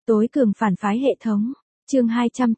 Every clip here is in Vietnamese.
Tối cường phản phái hệ thống. Chương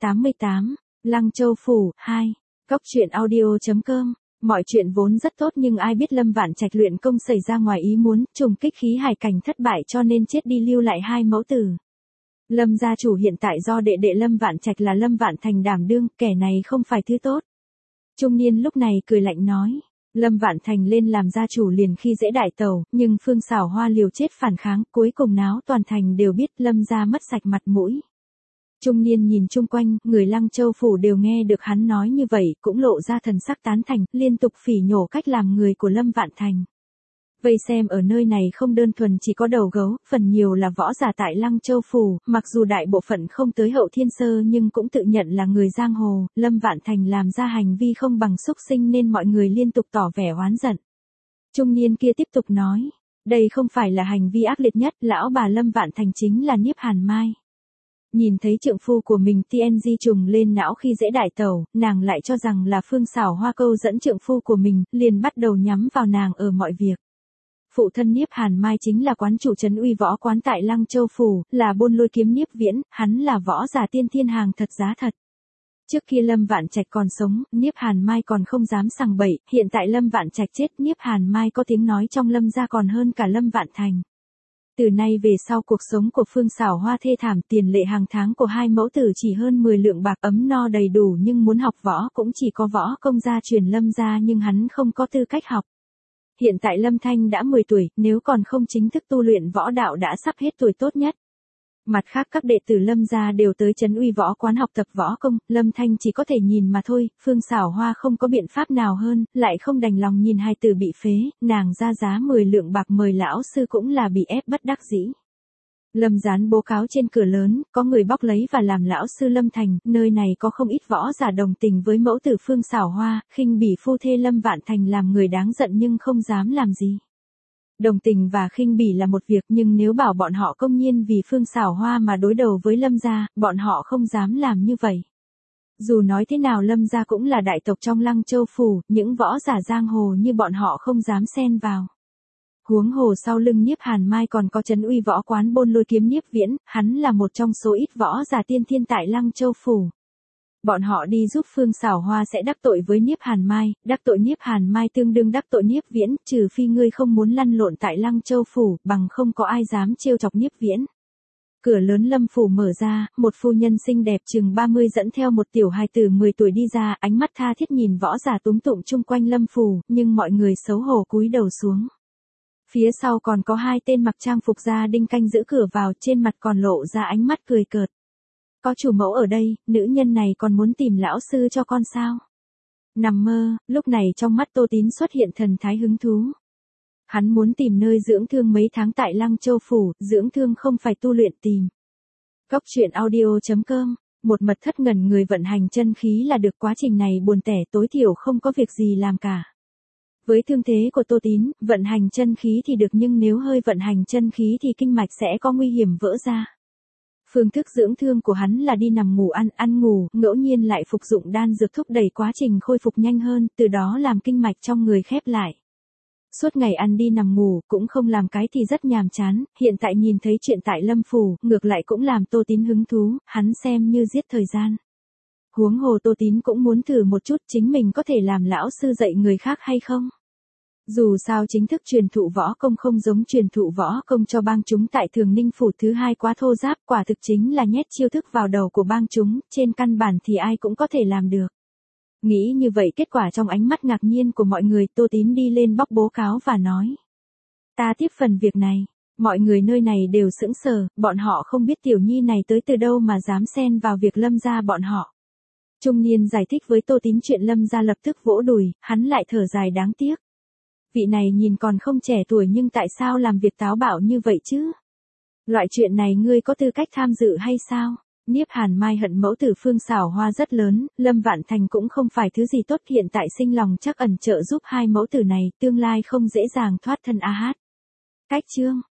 288. Lăng Châu phủ 2. Góc truyện audio.com. Mọi chuyện vốn rất tốt nhưng ai biết Lâm Vạn Trạch luyện công xảy ra ngoài ý muốn, trùng kích khí hải cảnh thất bại cho nên chết đi lưu lại hai mẫu tử. Lâm gia chủ hiện tại do đệ đệ Lâm Vạn Trạch là Lâm Vạn Thành đảm đương, kẻ này không phải thứ tốt. Trung niên lúc này cười lạnh nói. Lâm Vạn Thành lên làm gia chủ liền khi dễ đại tẩu, nhưng Phương Xảo Hoa liều chết phản kháng, cuối cùng náo toàn thành đều biết Lâm gia mất sạch mặt mũi. Trung niên nhìn chung quanh, người Lăng Châu phủ đều nghe được hắn nói như vậy, cũng lộ ra thần sắc tán thành, liên tục phỉ nhổ cách làm người của Lâm Vạn Thành. Vây xem ở nơi này không đơn thuần chỉ có đầu gấu, phần nhiều là võ giả tại Lăng Châu phủ, mặc dù đại bộ phận không tới Hậu Thiên Sơ nhưng cũng tự nhận là người giang hồ, Lâm Vạn Thành làm ra hành vi không bằng xúc sinh nên mọi người liên tục tỏ vẻ oán giận. Trung niên kia tiếp tục nói, đây không phải là hành vi ác liệt nhất, lão bà Lâm Vạn Thành chính là Niếp Hàn Mai. Nhìn thấy trượng phu của mình TNG trùng lên não khi dễ đại tẩu, nàng lại cho rằng là Phương Xảo Hoa câu dẫn trượng phu của mình, liền bắt đầu nhắm vào nàng ở mọi việc. Phụ thân Niếp Hàn Mai chính là quán chủ trấn uy võ quán tại Lăng Châu phủ, là Buôn Lôi Kiếm Niếp Viễn, hắn là võ giả tiên thiên hàng thật giá thật. Trước kia Lâm Vạn Trạch còn sống, Niếp Hàn Mai còn không dám sằng bậy, hiện tại Lâm Vạn Trạch chết, Niếp Hàn Mai có tiếng nói trong Lâm gia còn hơn cả Lâm Vạn Thành. Từ nay về sau cuộc sống của Phương Xảo Hoa thê thảm, tiền lệ hàng tháng của hai mẫu tử chỉ hơn 10 lượng bạc, ấm no đầy đủ, nhưng muốn học võ cũng chỉ có võ công gia truyền Lâm gia nhưng hắn không có tư cách học. Hiện tại Lâm Thanh đã 10 tuổi, nếu còn không chính thức tu luyện võ đạo đã sắp hết tuổi tốt nhất. Mặt khác các đệ tử Lâm gia đều tới trấn uy võ quán học tập võ công, Lâm Thanh chỉ có thể nhìn mà thôi, Phương Xảo Hoa không có biện pháp nào hơn, lại không đành lòng nhìn hai tử bị phế, nàng ra giá 10 lượng bạc mời lão sư cũng là bị ép bất đắc dĩ. Lâm dán bố cáo trên cửa lớn, có người bóc lấy và làm lão sư Lâm Thành, nơi này có không ít võ giả đồng tình với mẫu tử Phương Xảo Hoa, khinh bỉ phu thê Lâm Vạn Thành làm người đáng giận nhưng không dám làm gì. Đồng tình và khinh bỉ là một việc nhưng nếu bảo bọn họ công nhiên vì Phương Xảo Hoa mà đối đầu với Lâm gia, bọn họ không dám làm như vậy. Dù nói thế nào Lâm gia cũng là đại tộc trong Lăng Châu phủ, những võ giả giang hồ như bọn họ không dám xen vào. Huống hồ sau lưng Niếp Hàn Mai còn có trấn uy võ quán Buôn Lôi Kiếm Niếp Viễn, hắn là một trong số ít võ giả tiên thiên tại Lăng Châu phủ. Bọn họ đi giúp Phương Xảo Hoa sẽ đắc tội với Niếp Hàn Mai, đắc tội Niếp Hàn Mai tương đương đắc tội Niếp Viễn, trừ phi ngươi không muốn lăn lộn tại Lăng Châu phủ, bằng không có ai dám trêu chọc Niếp Viễn. Cửa lớn Lâm phủ mở ra, một phu nhân xinh đẹp chừng 30 dẫn theo một tiểu hài tử 10 tuổi đi ra, ánh mắt tha thiết nhìn võ giả túm tụm chung quanh Lâm phủ, nhưng mọi người xấu hổ cúi đầu xuống. Phía sau còn có hai tên mặc trang phục gia đinh canh giữ cửa vào, trên mặt còn lộ ra ánh mắt cười cợt. Có chủ mẫu ở đây, nữ nhân này còn muốn tìm lão sư cho con sao? Nằm mơ, lúc này trong mắt Tô Tín xuất hiện thần thái hứng thú. Hắn muốn tìm nơi dưỡng thương mấy tháng tại Lăng Châu phủ, dưỡng thương không phải tu luyện tìm. Góc truyện audio.com. Một mật thất ngẩn người vận hành chân khí là được, quá trình này buồn tẻ, tối thiểu không có việc gì làm cả. Với thương thế của Tô Tín, vận hành chân khí thì được nhưng nếu hơi vận hành chân khí thì kinh mạch sẽ có nguy hiểm vỡ ra. Phương thức dưỡng thương của hắn là đi nằm ngủ ăn ngủ, ngẫu nhiên lại phục dụng đan dược thúc đẩy quá trình khôi phục nhanh hơn, từ đó làm kinh mạch trong người khép lại. Suốt ngày ăn đi nằm ngủ, cũng không làm cái thì rất nhàm chán, hiện tại nhìn thấy chuyện tại Lâm phủ, ngược lại cũng làm Tô Tín hứng thú, hắn xem như giết thời gian. Huống hồ Tô Tín cũng muốn thử một chút chính mình có thể làm lão sư dạy người khác hay không. Dù sao chính thức truyền thụ võ công không giống truyền thụ võ công cho bang chúng tại Thường Ninh phủ thứ hai quá thô ráp, quả thực chính là nhét chiêu thức vào đầu của bang chúng, trên căn bản thì ai cũng có thể làm được. Nghĩ như vậy kết quả trong ánh mắt ngạc nhiên của mọi người, Tô Tín đi lên bóc bố cáo và nói. Ta tiếp phần việc này, mọi người nơi này đều sững sờ, bọn họ không biết tiểu nhi này tới từ đâu mà dám xen vào việc Lâm gia bọn họ. Trung niên giải thích với Tô Tín chuyện Lâm gia lập tức vỗ đùi, hắn lại thở dài đáng tiếc. Vị này nhìn còn không trẻ tuổi nhưng tại sao làm việc táo bạo như vậy chứ? Loại chuyện này ngươi có tư cách tham dự hay sao? Niếp Hàn Mai hận mẫu tử Phương Xảo Hoa rất lớn, Lâm Vạn Thành cũng không phải thứ gì tốt, hiện tại sinh lòng chắc ẩn trợ giúp hai mẫu tử này, tương lai không dễ dàng thoát thân a hát. Cách chương.